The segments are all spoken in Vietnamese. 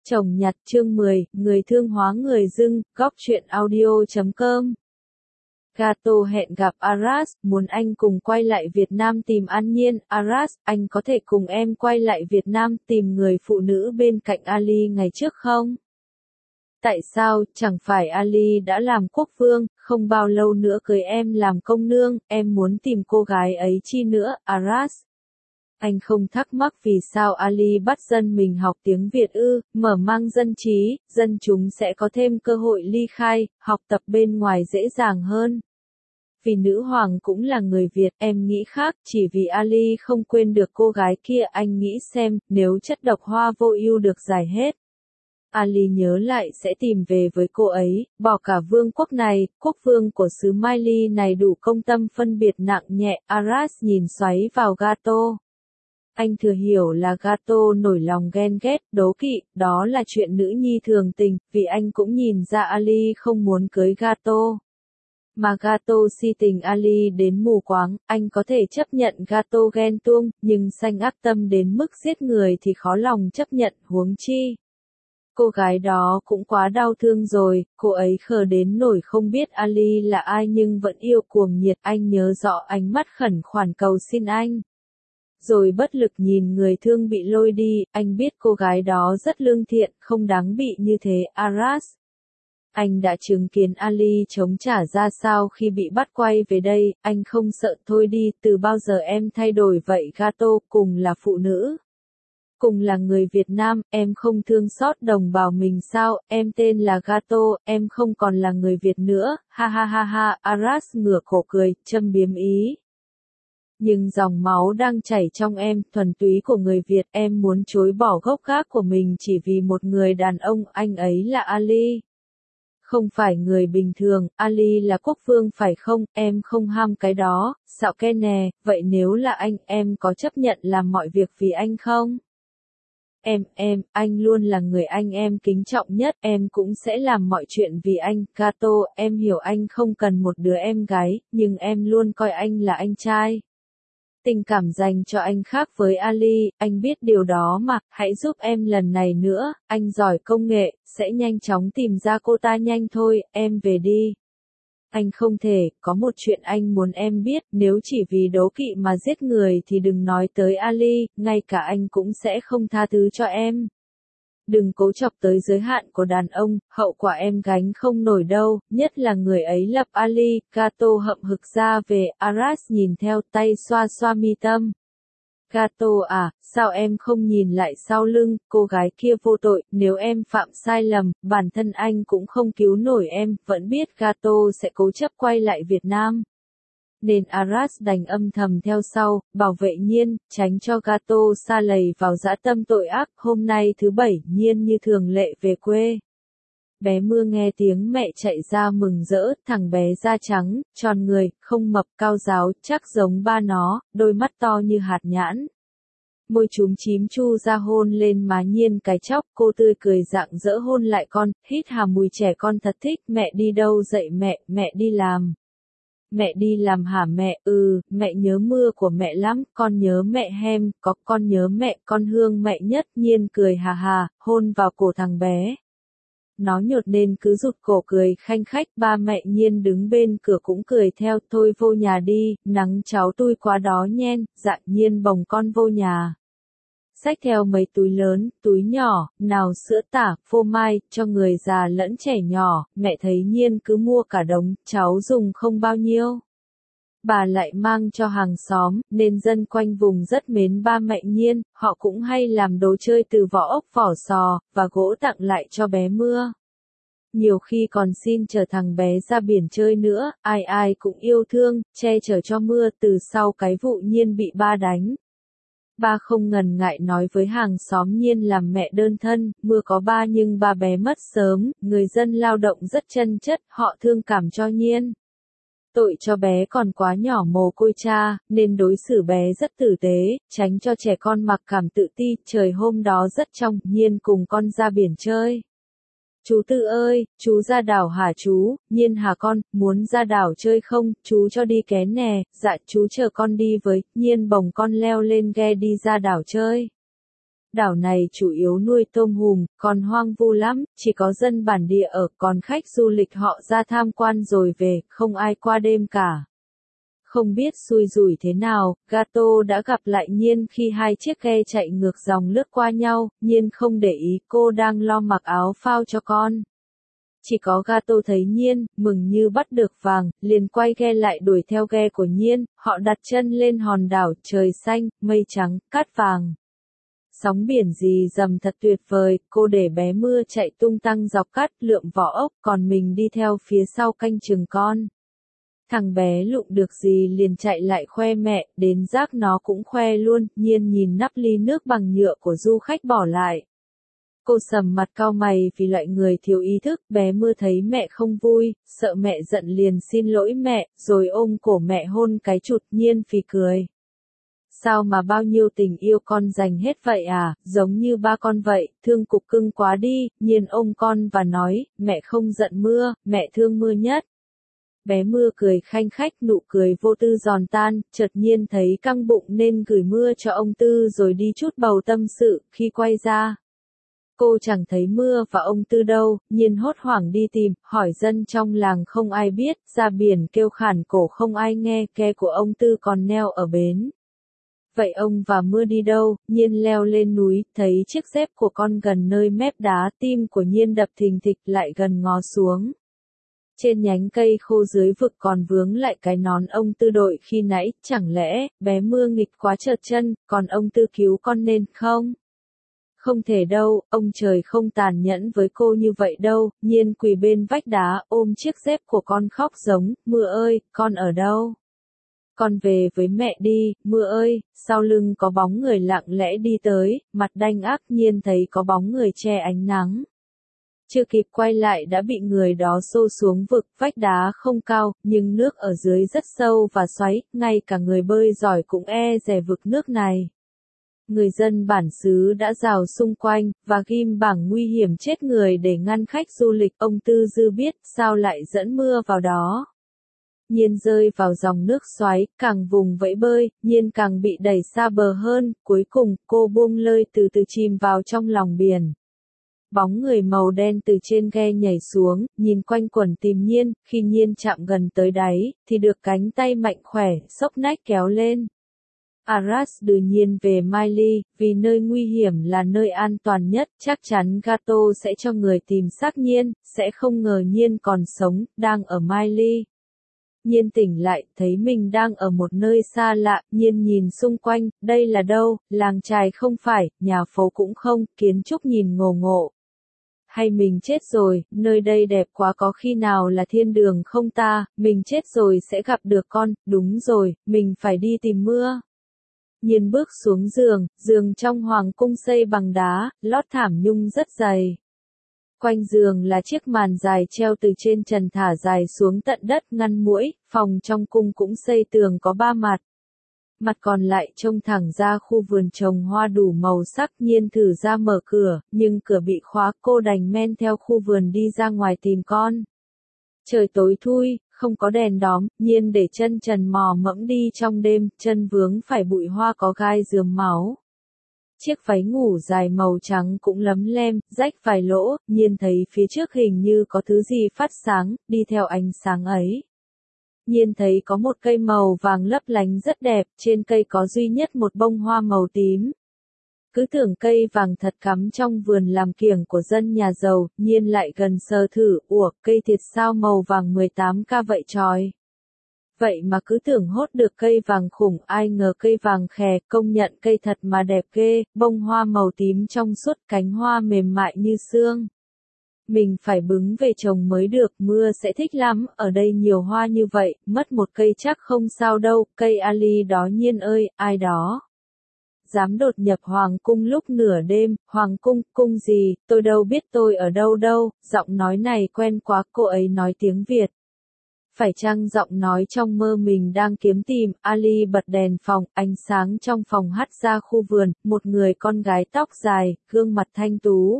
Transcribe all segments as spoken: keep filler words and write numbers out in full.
Chồng nhặt chương mười, người thương hóa người dưng, góc truyện audio chấm com. Gato hẹn gặp Aras, muốn anh cùng quay lại Việt Nam tìm An Nhiên. Aras, anh có thể cùng em quay lại Việt Nam tìm người phụ nữ bên cạnh Ali ngày trước không? Tại sao, chẳng phải Ali đã làm quốc vương, không bao lâu nữa cưới em làm công nương, em muốn tìm cô gái ấy chi nữa, Aras? Anh không thắc mắc vì sao Ali bắt dân mình học tiếng Việt ư, mở mang dân trí, dân chúng sẽ có thêm cơ hội ly khai, học tập bên ngoài dễ dàng hơn. Vì nữ hoàng cũng là người Việt, em nghĩ khác, chỉ vì Ali không quên được cô gái kia, anh nghĩ xem, nếu chất độc hoa vô ưu được giải hết. Ali nhớ lại sẽ tìm về với cô ấy, bỏ cả vương quốc này, quốc vương của xứ Miley này đủ công tâm phân biệt nặng nhẹ. Aras nhìn xoáy vào Gato. Anh thừa hiểu là Gato nổi lòng ghen ghét, đố kỵ, đó là chuyện nữ nhi thường tình, vì anh cũng nhìn ra Ali không muốn cưới Gato. Mà Gato si tình Ali đến mù quáng, anh có thể chấp nhận Gato ghen tuông, nhưng sanh ác tâm đến mức giết người thì khó lòng chấp nhận, huống chi. Cô gái đó cũng quá đau thương rồi, cô ấy khờ đến nổi không biết Ali là ai nhưng vẫn yêu cuồng nhiệt, anh nhớ rõ ánh mắt khẩn khoản cầu xin anh. Rồi bất lực nhìn người thương bị lôi đi, anh biết cô gái đó rất lương thiện, không đáng bị như thế, Aras. Anh đã chứng kiến Ali chống trả ra sao khi bị bắt quay về đây, anh không sợ thôi đi, từ bao giờ em thay đổi vậy Gato, cùng là phụ nữ. Cùng là người Việt Nam, em không thương xót đồng bào mình sao, em tên là Gato, em không còn là người Việt nữa, ha ha ha ha, Aras ngửa cổ cười, châm biếm ý. Nhưng dòng máu đang chảy trong em, thuần túy của người Việt, em muốn chối bỏ gốc gác của mình chỉ vì một người đàn ông, anh ấy là Ali. Không phải người bình thường, Ali là quốc vương phải không, em không ham cái đó, xạo ke nè, vậy nếu là anh, em có chấp nhận làm mọi việc vì anh không? Em, em, anh luôn là người anh em kính trọng nhất, em cũng sẽ làm mọi chuyện vì anh, Gato, em hiểu anh không cần một đứa em gái, nhưng em luôn coi anh là anh trai. Tình cảm dành cho anh khác với Ali, anh biết điều đó mà, hãy giúp em lần này nữa, anh giỏi công nghệ, sẽ nhanh chóng tìm ra cô ta nhanh thôi, em về đi. Anh không thể, có một chuyện anh muốn em biết, nếu chỉ vì đố kỵ mà giết người thì đừng nói tới Ali, ngay cả anh cũng sẽ không tha thứ cho em. Đừng cố chọc tới giới hạn của đàn ông, hậu quả em gánh không nổi đâu, nhất là người ấy lập Ali. Gato hậm hực ra về, Aras nhìn theo, tay xoa xoa mi tâm. Gato à, sao em không nhìn lại sau lưng, cô gái kia vô tội, nếu em phạm sai lầm, bản thân anh cũng không cứu nổi em, vẫn biết Gato sẽ cố chấp quay lại Việt Nam. Nên Aras đành âm thầm theo sau, bảo vệ Nhiên, tránh cho Gato sa lầy vào dã tâm tội ác. Hôm nay thứ bảy, Nhiên như thường lệ về quê. Bé Mưa nghe tiếng mẹ chạy ra mừng rỡ, thằng bé da trắng, tròn người, không mập, cao ráo, chắc giống ba nó, đôi mắt to như hạt nhãn. Môi chúm chím chu ra hôn lên má Nhiên cái chóc, cô tươi cười rạng rỡ hôn lại con, hít hà mùi trẻ con thật thích. Mẹ đi đâu dậy mẹ, mẹ đi làm. Mẹ đi làm hả mẹ, ừ, mẹ nhớ Mưa của mẹ lắm, con nhớ mẹ hem, có con nhớ mẹ, con thương mẹ nhất. Nhiên cười hà hà, hôn vào cổ thằng bé. Nó nhột nên cứ rụt cổ cười khanh khách, ba mẹ Nhiên đứng bên cửa cũng cười theo, thôi vô nhà đi, nắng cháu tui quá đó nhen, dạ. Nhiên bồng con vô nhà. Xách theo mấy túi lớn, túi nhỏ, nào sữa tả, phô mai, cho người già lẫn trẻ nhỏ, mẹ thấy Nhiên cứ mua cả đống, cháu dùng không bao nhiêu. Bà lại mang cho hàng xóm, nên dân quanh vùng rất mến ba mẹ Nhiên, họ cũng hay làm đồ chơi từ vỏ ốc vỏ sò, và gỗ tặng lại cho bé Mưa. Nhiều khi còn xin chở thằng bé ra biển chơi nữa, ai ai cũng yêu thương, che chở cho Mưa từ sau cái vụ Nhiên bị ba đánh. Ba không ngần ngại nói với hàng xóm Nhiên làm mẹ đơn thân, Mưa có ba nhưng ba bé mất sớm, người dân lao động rất chân chất, họ thương cảm cho Nhiên. Tội cho bé còn quá nhỏ mồ côi cha, nên đối xử bé rất tử tế, tránh cho trẻ con mặc cảm tự ti. Trời hôm đó rất trong, Nhiên cùng con ra biển chơi. Chú Tư ơi, chú ra đảo hả chú? Nhiên hả con, muốn ra đảo chơi không, chú cho đi ké nè, dạ chú chờ con đi với. Nhiên bồng con leo lên ghe đi ra đảo chơi. Đảo này chủ yếu nuôi tôm hùm, còn hoang vu lắm, chỉ có dân bản địa ở, còn khách du lịch họ ra tham quan rồi về, không ai qua đêm cả. Không biết xui rủi thế nào, Gato đã gặp lại Nhiên khi hai chiếc ghe chạy ngược dòng lướt qua nhau, Nhiên không để ý cô đang lo mặc áo phao cho con. Chỉ có Gato thấy Nhiên, mừng như bắt được vàng, liền quay ghe lại đuổi theo ghe của Nhiên, họ đặt chân lên hòn đảo, trời xanh, mây trắng, cát vàng. Sóng biển rì rầm thật tuyệt vời, cô để bé Mưa chạy tung tăng dọc cát lượm vỏ ốc, còn mình đi theo phía sau canh chừng con. Thằng bé lụm được gì liền chạy lại khoe mẹ, đến rác nó cũng khoe luôn, Nhiên nhìn nắp ly nước bằng nhựa của du khách bỏ lại. Cô sầm mặt cau mày vì loại người thiếu ý thức, bé Mưa thấy mẹ không vui, sợ mẹ giận liền xin lỗi mẹ, rồi ôm cổ mẹ hôn cái chụt. Nhiên phì cười. Sao mà bao nhiêu tình yêu con dành hết vậy à, giống như ba con vậy, thương cục cưng quá đi. Nhiên ôm con và nói, mẹ không giận Mưa, mẹ thương Mưa nhất. Bé Mưa cười khanh khách, nụ cười vô tư giòn tan, chợt Nhiên thấy căng bụng nên gửi Mưa cho ông Tư rồi đi chút bầu tâm sự, khi quay ra. Cô chẳng thấy Mưa và ông Tư đâu, Nhiên hốt hoảng đi tìm, hỏi dân trong làng không ai biết, ra biển kêu khản cổ không ai nghe, ghe của ông Tư còn neo ở bến. Vậy ông và Mưa đi đâu? Nhiên leo lên núi, thấy chiếc dép của con gần nơi mép đá, tim của Nhiên đập thình thịch, lại gần ngó xuống. Trên nhánh cây khô dưới vực còn vướng lại cái nón ông Tư đội khi nãy, chẳng lẽ, bé Mưa nghịch quá trượt chân, còn ông Tư cứu con nên không? Không thể đâu, ông trời không tàn nhẫn với cô như vậy đâu. Nhiên quỳ bên vách đá, ôm chiếc dép của con khóc giống, Mưa ơi, con ở đâu? Con về với mẹ đi, Mưa ơi. Sau lưng có bóng người lặng lẽ đi tới, mặt đanh ác. Nhiên thấy có bóng người che ánh nắng. Chưa kịp quay lại đã bị người đó xô xuống vực, vách đá không cao, nhưng nước ở dưới rất sâu và xoáy, ngay cả người bơi giỏi cũng e dè vực nước này. Người dân bản xứ đã rào xung quanh, và ghim bảng nguy hiểm chết người để ngăn khách du lịch. Ông Tư Dư biết, sao lại dẫn Mưa vào đó. Nhiên rơi vào dòng nước xoáy, càng vùng vẫy bơi, Nhiên càng bị đẩy xa bờ hơn, cuối cùng, cô buông lơi từ từ chìm vào trong lòng biển. Bóng người màu đen từ trên ghe nhảy xuống, nhìn quanh quẩn tìm Nhiên, khi Nhiên chạm gần tới đáy, thì được cánh tay mạnh khỏe, xốc nách kéo lên. Aras đưa Nhiên về Miley, vì nơi nguy hiểm là nơi an toàn nhất, chắc chắn Gato sẽ cho người tìm xác Nhiên, sẽ không ngờ Nhiên còn sống, đang ở Miley. Nhiên tỉnh lại, thấy mình đang ở một nơi xa lạ, Nhiên nhìn xung quanh, đây là đâu, làng chài không phải, nhà phố cũng không, kiến trúc nhìn ngộ ngộ. Hay mình chết rồi, nơi đây đẹp quá, có khi nào là thiên đường không ta, mình chết rồi sẽ gặp được con, đúng rồi, mình phải đi tìm Mưa. Nhiên bước xuống giường, giường trong hoàng cung xây bằng đá, lót thảm nhung rất dày. Quanh giường là chiếc màn dài treo từ trên trần thả dài xuống tận đất ngăn muỗi, phòng trong cung cũng xây tường có ba mặt. Mặt còn lại trông thẳng ra khu vườn trồng hoa đủ màu sắc. Nhiên thử ra mở cửa, nhưng cửa bị khóa, cô đành men theo khu vườn đi ra ngoài tìm con. Trời tối thui, không có đèn đóm, Nhiên để chân trần mò mẫm đi trong đêm, chân vướng phải bụi hoa có gai rườm máu. Chiếc váy ngủ dài màu trắng cũng lấm lem, rách vài lỗ, Nhiên thấy phía trước hình như có thứ gì phát sáng, đi theo ánh sáng ấy. Nhiên thấy có một cây màu vàng lấp lánh rất đẹp, trên cây có duy nhất một bông hoa màu tím. Cứ tưởng cây vàng thật cắm trong vườn làm kiểng của dân nhà giàu, Nhiên lại gần sờ thử, ủa, cây thiệt sao màu vàng mười tám ca vậy tròi. Vậy mà cứ tưởng hốt được cây vàng khủng, ai ngờ cây vàng khè, công nhận cây thật mà đẹp ghê, bông hoa màu tím trong suốt, cánh hoa mềm mại như xương. Mình phải bứng về trồng mới được, Mưa sẽ thích lắm, ở đây nhiều hoa như vậy, mất một cây chắc không sao đâu, cây ali đó. Nhiên ơi, ai đó dám đột nhập hoàng cung lúc nửa đêm? Hoàng cung, cung gì, tôi đâu biết tôi ở đâu đâu, giọng nói này quen quá, cô ấy nói tiếng Việt. Phải chăng giọng nói trong mơ mình đang kiếm tìm? Ali bật đèn phòng, ánh sáng trong phòng hắt ra khu vườn, một người con gái tóc dài, gương mặt thanh tú.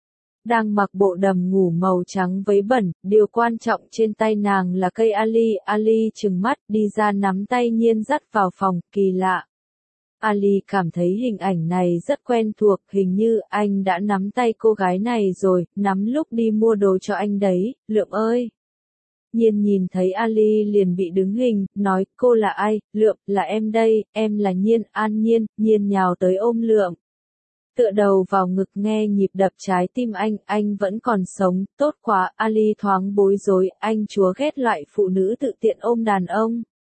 Đang mặc bộ đầm ngủ màu trắng váy bẩn, điều quan trọng trên tay nàng là cây ali. Ali trừng mắt, đi ra nắm tay Nhiên dắt vào phòng, kỳ lạ. Ali cảm thấy hình ảnh này rất quen thuộc, hình như anh đã nắm tay cô gái này rồi, nắm lúc đi mua đồ cho anh đấy, Lượm ơi. Nhiên nhìn thấy Ali liền bị đứng hình, nói, cô là ai? Lượm, là em đây, em là Nhiên. An Nhiên. Nhiên nhào tới ôm Lượm. Tựa đầu vào ngực nghe nhịp đập trái tim anh, anh vẫn còn sống, tốt quá. Ali thoáng bối rối, anh chúa ghét loại phụ nữ tự tiện ôm đàn ông.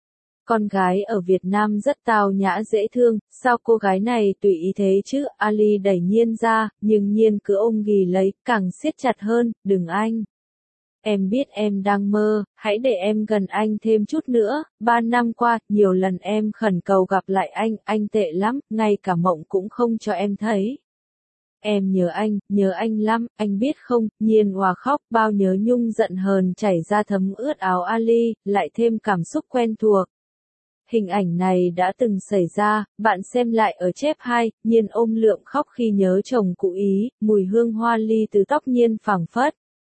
Con gái ở Việt Nam rất tao nhã dễ thương, sao cô gái này tùy ý thế chứ? Ali đẩy Nhiên ra, nhưng Nhiên cứ ôm ghì lấy, càng siết chặt hơn, đừng anh. Em biết em đang mơ, hãy để em gần anh thêm chút nữa, ba năm qua, nhiều lần em khẩn cầu gặp lại anh, anh tệ lắm, ngay cả mộng cũng không cho em thấy. Em nhớ anh, nhớ anh lắm, anh biết không? Nhiên hòa khóc, bao nhớ nhung giận hờn chảy ra thấm ướt áo Ali, lại thêm cảm xúc quen thuộc. Hình ảnh này đã từng xảy ra, bạn xem lại ở chép hai, Nhiên ôm Lượm khóc khi nhớ chồng cũ ý, mùi hương hoa ly từ tóc Nhiên phảng phất.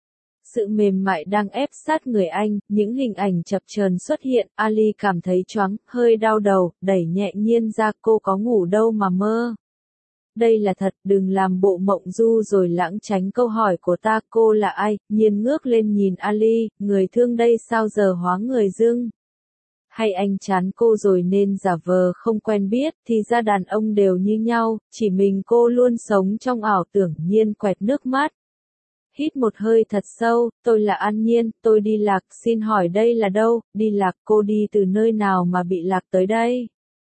Sự mềm mại đang ép sát người anh, những hình ảnh chập chờn xuất hiện, Ali cảm thấy choáng, hơi đau đầu, đẩy nhẹ Nhiên ra, cô có ngủ đâu mà mơ. Đây là thật, đừng làm bộ mộng du rồi lãng tránh câu hỏi của ta, cô là ai? Nhiên ngước lên nhìn Ali, người thương đây sao giờ hóa người dưng. Hay anh chán cô rồi nên giả vờ không quen biết, thì ra đàn ông đều như nhau, chỉ mình cô luôn sống trong ảo tưởng. Nhiên quẹt nước mắt. Hít một hơi thật sâu, tôi là An Nhiên, tôi đi lạc, xin hỏi đây là đâu? Đi lạc, cô đi từ nơi nào mà bị lạc tới đây?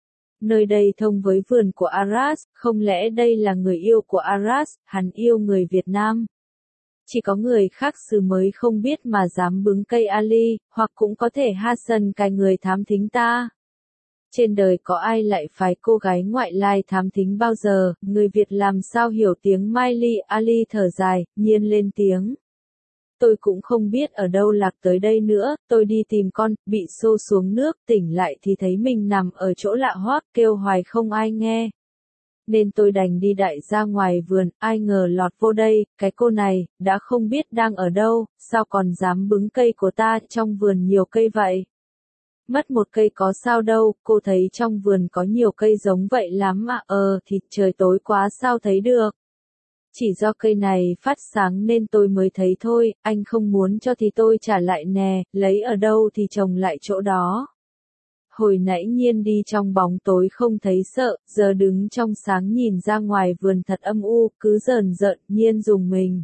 Nơi đây thông với vườn của Aras, không lẽ đây là người yêu của Aras, hắn yêu người Việt Nam? Chỉ có người khác xứ mới không biết mà dám bứng cây Ali, hoặc cũng có thể Hassan cái người thám thính ta. Trên đời có ai lại phái cô gái ngoại lai thám thính bao giờ, người Việt làm sao hiểu tiếng Miley? Ali thở dài, Nhiên lên tiếng. Tôi cũng không biết ở đâu lạc tới đây nữa, tôi đi tìm con, bị xô xuống nước, tỉnh lại thì thấy mình nằm ở chỗ lạ hoắc, kêu hoài không ai nghe. Nên tôi đành đi đại ra ngoài vườn, ai ngờ lọt vô đây, cái cô này, đã không biết đang ở đâu, sao còn dám bứng cây của ta, trong vườn nhiều cây vậy. Mất một cây có sao đâu, cô thấy trong vườn có nhiều cây giống vậy lắm mà, ờ thì trời tối quá sao thấy được. Chỉ do cây này phát sáng nên tôi mới thấy thôi, anh không muốn cho thì tôi trả lại nè, lấy ở đâu thì trồng lại chỗ đó. Hồi nãy Nhiên đi trong bóng tối không thấy sợ, giờ đứng trong sáng nhìn ra ngoài vườn thật âm u, cứ rờn rợn. Nhiên dùng mình.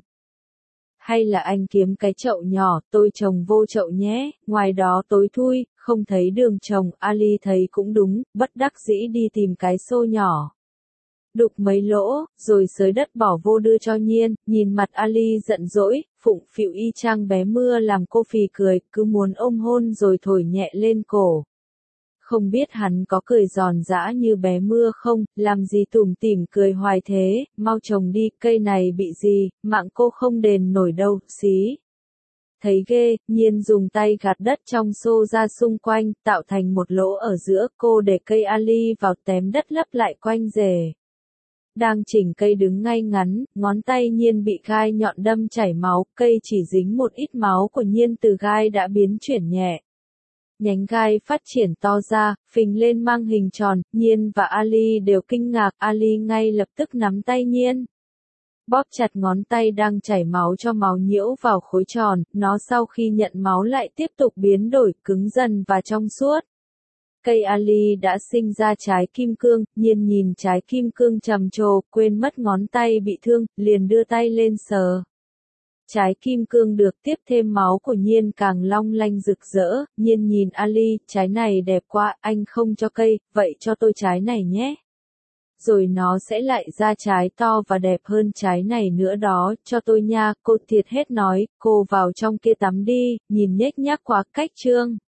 Hay là anh kiếm cái chậu nhỏ, tôi trồng vô chậu nhé, ngoài đó tối thui, không thấy đường trồng. Ali thấy cũng đúng, bất đắc dĩ đi tìm cái xô nhỏ. Đục mấy lỗ, rồi xới đất bỏ vô đưa cho Nhiên, nhìn mặt Ali giận dỗi, phụng phịu y chang bé mưa làm cô phì cười, cứ muốn ôm hôn rồi thổi nhẹ lên cổ. Không biết hắn có cười giòn giã như bé mưa không, làm gì tủm tỉm cười hoài thế, mau trồng đi, cây này bị gì, mạng cô không đền nổi đâu, xí. Thấy ghê, Nhiên dùng tay gạt đất trong xô ra xung quanh, tạo thành một lỗ ở giữa, cô để cây Ali vào tém đất lấp lại quanh rễ. Đang chỉnh cây đứng ngay ngắn, ngón tay Nhiên bị gai nhọn đâm chảy máu, cây chỉ dính một ít máu của Nhiên từ gai đã biến chuyển nhẹ. Nhánh gai phát triển to ra, phình lên mang hình tròn, Nhiên và Ali đều kinh ngạc, Ali ngay lập tức nắm tay Nhiên. Bóp chặt ngón tay đang chảy máu cho máu nhiễu vào khối tròn, nó sau khi nhận máu lại tiếp tục biến đổi, cứng dần và trong suốt. Cây Ali đã sinh ra trái kim cương, Nhiên nhìn trái kim cương trầm trồ, quên mất ngón tay bị thương, liền đưa tay lên sờ. Trái kim cương được tiếp thêm máu của Nhiên càng long lanh rực rỡ, Nhiên nhìn Ali, trái này đẹp quá, anh không cho cây, vậy cho tôi trái này nhé. Rồi nó sẽ lại ra trái to và đẹp hơn trái này nữa đó, cho tôi nha, cô thiệt hết nói, cô vào trong kia tắm đi, nhìn nhếch nhác quá cách trương.